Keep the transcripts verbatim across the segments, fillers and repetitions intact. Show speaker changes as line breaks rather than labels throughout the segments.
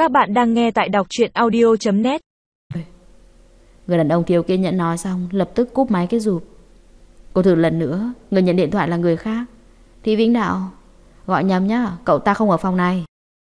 Các bạn đang nghe tại đọc truyện audio chấm net.
Người đàn ông thiếu kiên nhẫn nói xong, lập tức cúp máy cái rụp. Cô thử lần nữa, người nhận điện thoại là người khác. Thì Vĩnh Đạo, gọi nhầm nhá, cậu ta không ở phòng này.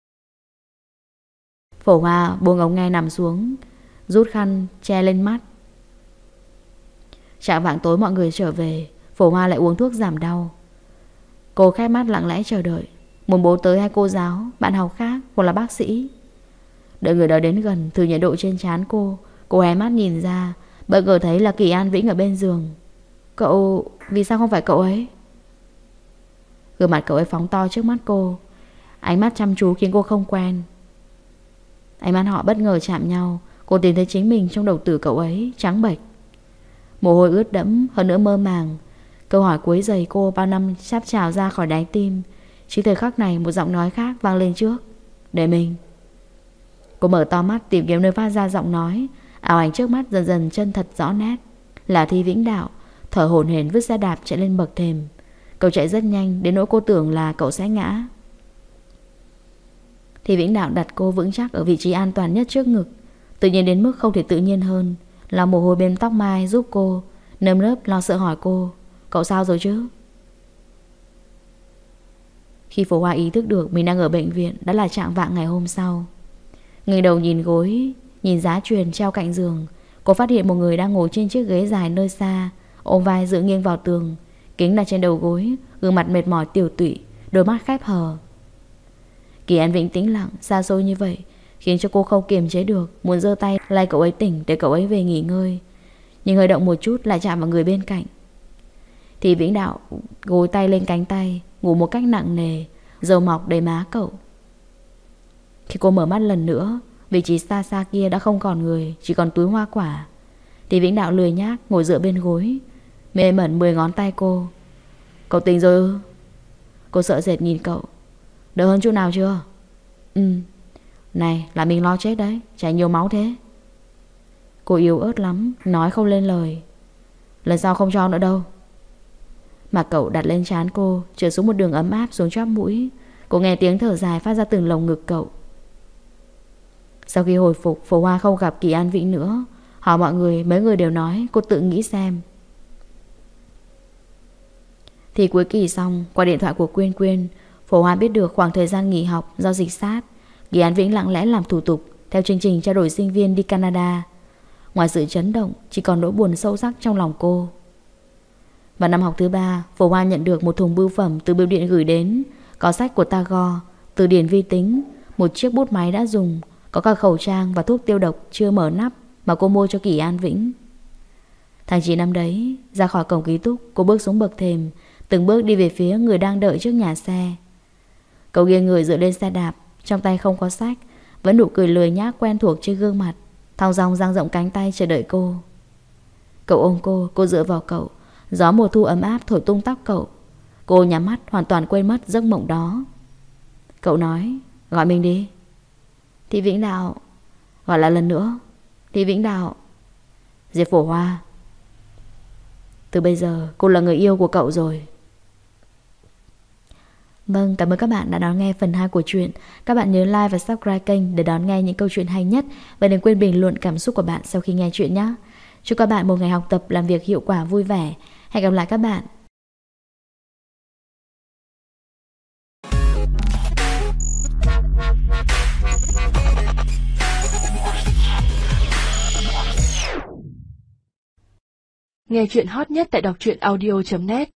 Phổ Hoa buông ống nghe nằm xuống, rút khăn che lên mắt. Trạng vạng tối mọi người trở về, Phổ Hoa lại uống thuốc giảm đau. Cô khép mắt lặng lẽ chờ đợi, muốn bố tới hay cô giáo, bạn học khác hoặc là bác sĩ. Đợi người đó đến gần, thử nhiệt độ trên trán cô. Cô hé mắt nhìn ra, bất ngờ thấy là Kỳ An Vĩnh ở bên giường. Cậu, vì sao không phải cậu ấy? Gương mặt cậu ấy phóng to trước mắt cô, ánh mắt chăm chú khiến cô không quen. Ánh mắt họ bất ngờ chạm nhau. Cô tìm thấy chính mình trong đầu tử cậu ấy, trắng bệch, mồ hôi ướt đẫm, hơn nữa mơ màng. Câu hỏi cuối giày cô bao năm sắp trào ra khỏi đáy tim. Chỉ thời khắc này một giọng nói khác vang lên trước. Để mình. Cô mở to mắt tìm kiếm nơi phát ra giọng nói. Ảo ảnh trước mắt dần dần chân thật rõ nét. Là Thi Vĩnh Đạo, thở hổn hển vứt xe đạp chạy lên bậc thềm. Cậu chạy rất nhanh đến nỗi cô tưởng là cậu sẽ ngã. Thi Vĩnh Đạo đặt cô vững chắc ở vị trí an toàn nhất trước ngực, tự nhiên đến mức không thể tự nhiên hơn. Lau mồ hôi bên tóc mai giúp cô, nơm nớp lo sợ hỏi cô, cậu sao rồi chứ? Khi Phổ Hoa ý thức được mình đang ở bệnh viện, đã là trạng vạng ngày hôm sau. Ngẩng đầu nhìn gối, nhìn giá truyền treo cạnh giường, cô phát hiện một người đang ngồi trên chiếc ghế dài nơi xa, ôm vai dựa nghiêng vào tường, kính đặt trên đầu gối, gương mặt mệt mỏi tiều tụy, đôi mắt khép hờ. Kỳ An Vĩnh tĩnh lặng, xa xôi như vậy, khiến cho cô không kiềm chế được, muốn giơ tay lay cậu ấy tỉnh để cậu ấy về nghỉ ngơi, nhưng hơi động một chút lại chạm vào người bên cạnh. Thì Vĩnh Đạo gối tay lên cánh tay, ngủ một cách nặng nề, dầu mọc đầy má cậu. Khi cô mở mắt lần nữa, vị trí xa xa kia đã không còn người, chỉ còn túi hoa quả. Thì Vĩnh Đạo lười nhác ngồi dựa bên gối, mê mẩn mười ngón tay cô. Cậu tỉnh rồi ư? Cô sợ sệt nhìn cậu. Đỡ hơn chút nào chưa? Ừ. Này, là mình lo chết đấy, chảy nhiều máu thế. Cô yếu ớt lắm, nói không lên lời. Lần sau không cho nữa đâu. Mà cậu đặt lên trán cô, trượt xuống một đường ấm áp xuống chóp mũi. Cô nghe tiếng thở dài phát ra từng lồng ngực cậu. Sau khi hồi phục, Phổ Hoa không gặp Kỳ An Vĩnh nữa. Hỏi mọi người, mấy người đều nói cô tự nghĩ xem. Thì cuối kỳ xong, qua điện thoại của Quyên Quyên, Phổ Hoa biết được khoảng thời gian nghỉ học do dịch sát, Kỳ An Vĩnh lặng lẽ làm thủ tục theo chương trình trao đổi sinh viên đi Canada. Ngoài sự chấn động, chỉ còn nỗi buồn sâu sắc trong lòng cô. Vào năm học thứ ba, Phổ Hoa nhận được một thùng bưu phẩm từ bưu điện gửi đến. Có sách của Tagore, từ điển vi tính, một chiếc bút máy đã dùng, có cả khẩu trang và thuốc tiêu độc chưa mở nắp mà cô mua cho Kỳ An Vĩnh. Tháng chín năm đấy, ra khỏi cổng ký túc, cô bước xuống bậc thềm, từng bước đi về phía người đang đợi trước nhà xe. Cậu nghiêng người dựa lên xe đạp, trong tay không có sách, vẫn nụ cười lười nhác quen thuộc trên gương mặt, thong dong dang rộng cánh tay chờ đợi cô. Cậu ôm cô, cô dựa vào cậu, gió mùa thu ấm áp thổi tung tóc cậu. Cô nhắm mắt hoàn toàn quên mất giấc mộng đó. Cậu nói, gọi mình đi. Thì Vĩnh Đạo. Gọi lại lần nữa. Thì Vĩnh Đạo. Diệp Phổ Hoa. Từ bây giờ cô là người yêu của cậu rồi. Vâng, cảm ơn các bạn đã đón nghe phần hai của chuyện. Các bạn nhớ like và subscribe kênh để đón nghe những câu chuyện hay nhất. Và đừng quên bình luận cảm xúc của bạn sau khi nghe chuyện nhé. Chúc các bạn một ngày học tập làm việc hiệu quả vui vẻ. Hẹn gặp lại các bạn.
Nghe chuyện hot nhất tại đọc truyện audio chấm net.